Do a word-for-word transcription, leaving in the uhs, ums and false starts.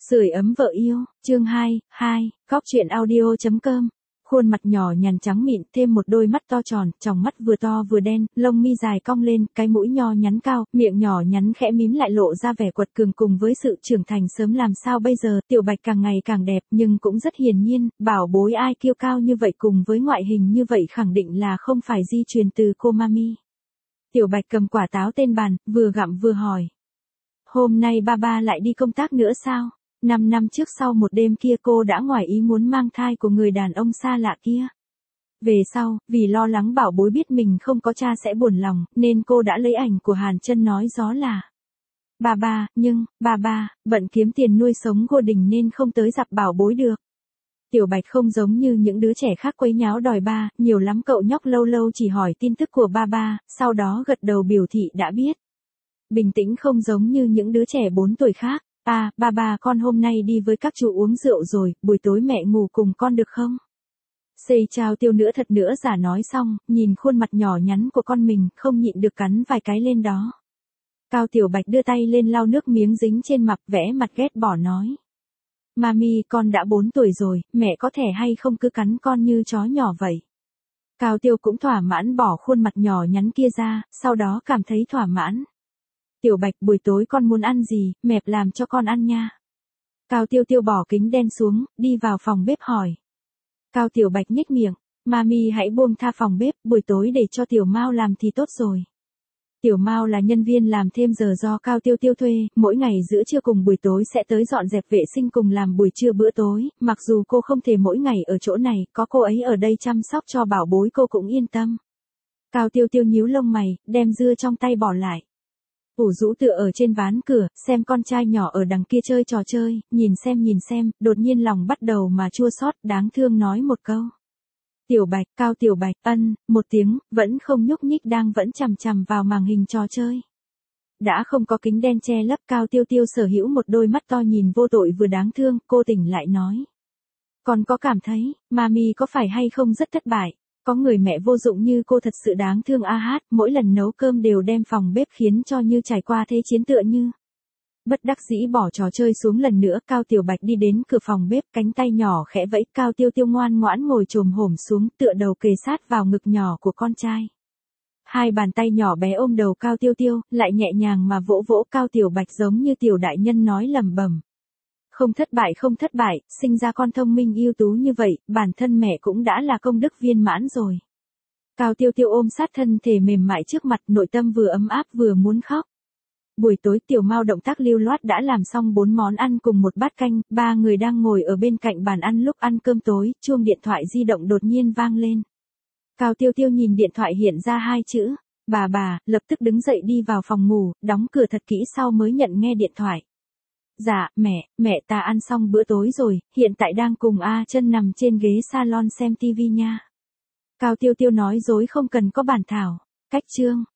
Sưởi ấm vợ yêu, chương hai, hai, Cóc truyện audio chấm com. Khuôn mặt nhỏ nhắn trắng mịn, thêm một đôi mắt to tròn, tròng mắt vừa to vừa đen, lông mi dài cong lên, cái mũi nho nhắn cao, miệng nhỏ nhắn khẽ mím lại lộ ra vẻ quật cường cùng với sự trưởng thành sớm làm sao bây giờ, Tiểu Bạch càng ngày càng đẹp nhưng cũng rất hiển nhiên, bảo bối ai kiêu cao như vậy cùng với ngoại hình như vậy khẳng định là không phải di truyền từ cô mami. Tiểu Bạch cầm quả táo tên bàn, vừa gặm vừa hỏi. Hôm nay ba ba lại đi công tác nữa sao? Năm năm trước sau một đêm kia cô đã ngoài ý muốn mang thai của người đàn ông xa lạ kia. Về sau, vì lo lắng bảo bối biết mình không có cha sẽ buồn lòng, nên cô đã lấy ảnh của Hàn Chân nói gió là. Ba ba, nhưng, ba ba, bận kiếm tiền nuôi sống cô Đình nên không tới gặp bảo bối được. Tiểu Bạch không giống như những đứa trẻ khác quấy nháo đòi ba, nhiều lắm cậu nhóc lâu lâu chỉ hỏi tin tức của ba ba, sau đó gật đầu biểu thị đã biết. Bình tĩnh không giống như những đứa trẻ bốn tuổi khác. À, ba ba con hôm nay đi với các chú uống rượu rồi, buổi tối mẹ ngủ cùng con được không? Xây chào Tiêu nữa thật nữa giả nói xong, nhìn khuôn mặt nhỏ nhắn của con mình, không nhịn được cắn vài cái lên đó. Cao Tiểu Bạch đưa tay lên lau nước miếng dính trên mặt, vẽ mặt ghét bỏ nói. Mami, con đã bốn tuổi rồi, mẹ có thể hay không cứ cắn con như chó nhỏ vậy? Cao Tiêu cũng thỏa mãn bỏ khuôn mặt nhỏ nhắn kia ra, sau đó cảm thấy thỏa mãn. Tiểu Bạch, buổi tối con muốn ăn gì, mẹ làm cho con ăn nha. Cao Tiêu Tiêu bỏ kính đen xuống, đi vào phòng bếp hỏi. Cao Tiểu Bạch nhếch miệng, mami hãy buông tha phòng bếp, buổi tối để cho Tiểu Mao làm thì tốt rồi. Tiểu Mao là nhân viên làm thêm giờ do Cao Tiêu Tiêu thuê, mỗi ngày giữa trưa cùng buổi tối sẽ tới dọn dẹp vệ sinh cùng làm buổi trưa bữa tối, mặc dù cô không thể mỗi ngày ở chỗ này, có cô ấy ở đây chăm sóc cho bảo bối cô cũng yên tâm. Cao Tiêu Tiêu nhíu lông mày, đem dưa trong tay bỏ lại. Ủ rũ tựa ở trên ván cửa, xem con trai nhỏ ở đằng kia chơi trò chơi, nhìn xem nhìn xem, đột nhiên lòng bắt đầu mà chua xót, đáng thương nói một câu. Tiểu Bạch, Cao Tiểu Bạch, ân, một tiếng, vẫn không nhúc nhích đang vẫn chằm chằm vào màn hình trò chơi. Đã không có kính đen che lấp, Cao Tiêu Tiêu sở hữu một đôi mắt to nhìn vô tội vừa đáng thương, cô tỉnh lại nói. Còn có cảm thấy, mami có phải hay không rất thất bại? Có người mẹ vô dụng như cô thật sự đáng thương a hát, mỗi lần nấu cơm đều đem phòng bếp khiến cho như trải qua thế chiến tựa như. Bất đắc dĩ bỏ trò chơi xuống lần nữa, Cao Tiểu Bạch đi đến cửa phòng bếp, cánh tay nhỏ khẽ vẫy, Cao Tiêu Tiêu ngoan ngoãn ngồi chồm hổm xuống, tựa đầu kề sát vào ngực nhỏ của con trai. Hai bàn tay nhỏ bé ôm đầu Cao Tiêu Tiêu, lại nhẹ nhàng mà vỗ vỗ Cao Tiểu Bạch giống như tiểu đại nhân nói lẩm bẩm. Không thất bại không thất bại, sinh ra con thông minh ưu tú như vậy, bản thân mẹ cũng đã là công đức viên mãn rồi. Cao Tiêu Tiêu ôm sát thân thể mềm mại trước mặt, nội tâm vừa ấm áp vừa muốn khóc. Buổi tối Tiểu Mao động tác lưu loát đã làm xong bốn món ăn cùng một bát canh, ba người đang ngồi ở bên cạnh bàn ăn lúc ăn cơm tối, chuông điện thoại di động đột nhiên vang lên. Cao Tiêu Tiêu nhìn điện thoại hiện ra hai chữ, bà bà, lập tức đứng dậy đi vào phòng ngủ, đóng cửa thật kỹ sau mới nhận nghe điện thoại. Dạ, mẹ, mẹ ta ăn xong bữa tối rồi, hiện tại đang cùng A Chân nằm trên ghế salon xem tivi nha. Cao Tiêu Tiêu nói dối không cần có bản thảo. Cách chương,